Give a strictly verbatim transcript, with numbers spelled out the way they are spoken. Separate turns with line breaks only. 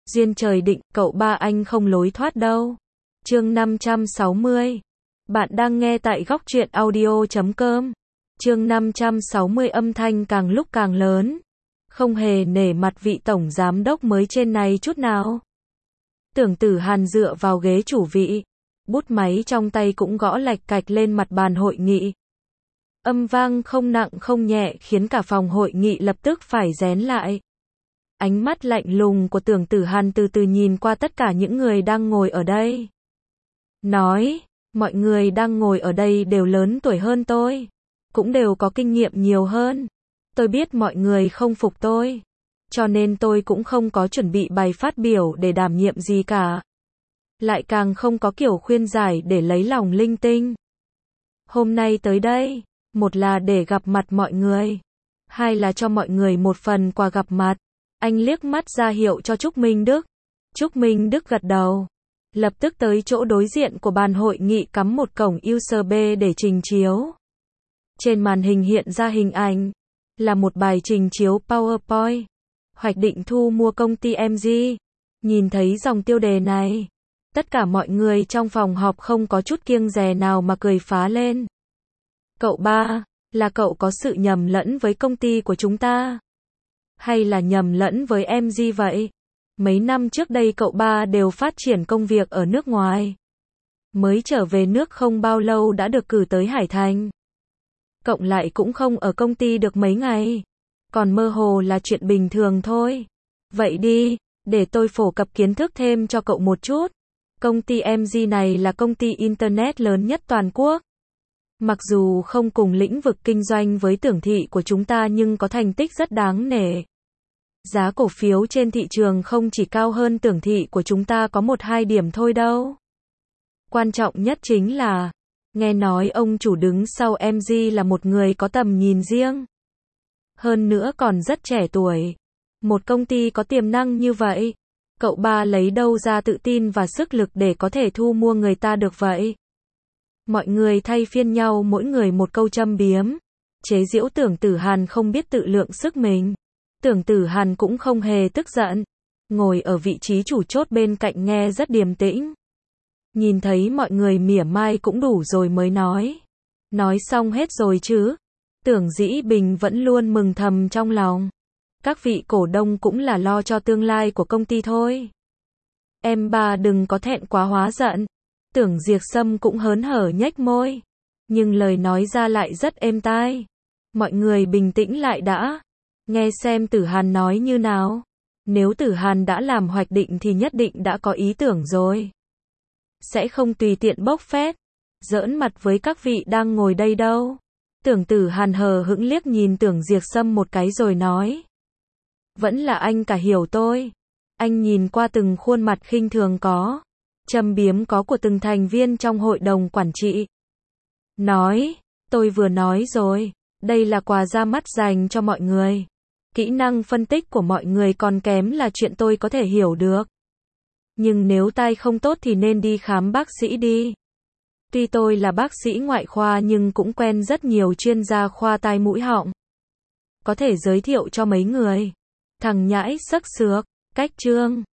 Duyên trời định, cậu ba anh không lối thoát đâu. Chương năm trăm sáu mươi. Bạn đang nghe tại góc truyện audio chấm com. Chương năm trăm sáu mươi âm thanh càng lúc càng lớn. Không hề nể mặt vị tổng giám đốc mới trên này chút nào. Tưởng Tử Hàn dựa vào ghế chủ vị. Bút máy trong tay cũng gõ lạch cạch lên mặt bàn hội nghị. Âm vang không nặng không nhẹ khiến cả phòng hội nghị lập tức phải rén lại. Ánh mắt lạnh lùng của Tưởng Tử Hàn từ từ nhìn qua tất cả những người đang ngồi ở đây. Nói, mọi người đang ngồi ở đây đều lớn tuổi hơn tôi. Cũng đều có kinh nghiệm nhiều hơn. Tôi biết mọi người không phục tôi. Cho nên tôi cũng không có chuẩn bị bài phát biểu để đảm nhiệm gì cả. Lại càng không có kiểu khuyên giải để lấy lòng linh tinh. Hôm nay tới đây, một là để gặp mặt mọi người. Hai là cho mọi người một phần quà gặp mặt. Anh liếc mắt ra hiệu cho Trúc Minh Đức. Trúc Minh Đức gật đầu. Lập tức tới chỗ đối diện của bàn hội nghị cắm một cổng u ét bê để trình chiếu. Trên màn hình hiện ra hình ảnh. Là một bài trình chiếu PowerPoint. Hoạch định thu mua công ty em giê. Nhìn thấy dòng tiêu đề này. Tất cả mọi người trong phòng họp không có chút kiêng dè nào mà cười phá lên. Cậu ba, là cậu có sự nhầm lẫn với công ty của chúng ta? Hay là nhầm lẫn với em giê vậy? Mấy năm trước đây cậu ba đều phát triển công việc ở nước ngoài. Mới trở về nước không bao lâu đã được cử tới Hải Thành. Cộng lại cũng không ở công ty được mấy ngày. Còn mơ hồ là chuyện bình thường thôi. Vậy đi, để tôi phổ cập kiến thức thêm cho cậu một chút. Công ty em giê này là công ty Internet lớn nhất toàn quốc. Mặc dù không cùng lĩnh vực kinh doanh với Tưởng thị của chúng ta nhưng có thành tích rất đáng nể. Giá cổ phiếu trên thị trường không chỉ cao hơn Tưởng thị của chúng ta có một hai điểm thôi đâu. Quan trọng nhất chính là, nghe nói ông chủ đứng sau em giê là một người có tầm nhìn riêng. Hơn nữa còn rất trẻ tuổi. Một công ty có tiềm năng như vậy, cậu ba lấy đâu ra tự tin và sức lực để có thể thu mua người ta được vậy? Mọi người thay phiên nhau mỗi người một câu châm biếm. Chế giễu Tưởng Tử Hàn không biết tự lượng sức mình. Tưởng Tử Hàn cũng không hề tức giận. Ngồi ở vị trí chủ chốt bên cạnh nghe rất điềm tĩnh. Nhìn thấy mọi người mỉa mai cũng đủ rồi mới nói. Nói xong hết rồi chứ. Tưởng Dĩ Bình vẫn luôn mừng thầm trong lòng. Các vị cổ đông cũng là lo cho tương lai của công ty thôi. Em ba đừng có thẹn quá hóa giận. Tưởng Diệp Sâm cũng hớn hở nhếch môi. Nhưng lời nói ra lại rất êm tai. Mọi người bình tĩnh lại đã. Nghe xem Tử Hàn nói như nào. Nếu Tử Hàn đã làm hoạch định thì nhất định đã có ý tưởng rồi. Sẽ không tùy tiện bốc phét. Giỡn mặt với các vị đang ngồi đây đâu. Tưởng Tử Hàn hờ hững liếc nhìn Tưởng Diệp Sâm một cái rồi nói. Vẫn là anh cả hiểu tôi. Anh nhìn qua từng khuôn mặt khinh thường có. Châm biếm có của từng thành viên trong hội đồng quản trị. Nói, tôi vừa nói rồi. Đây là quà ra mắt dành cho mọi người. Kỹ năng phân tích của mọi người còn kém là chuyện tôi có thể hiểu được. Nhưng nếu tai không tốt thì nên đi khám bác sĩ đi. Tuy tôi là bác sĩ ngoại khoa nhưng cũng quen rất nhiều chuyên gia khoa tai mũi họng. Có thể giới thiệu cho mấy người. Thằng nhãi sắc xược, cách trương.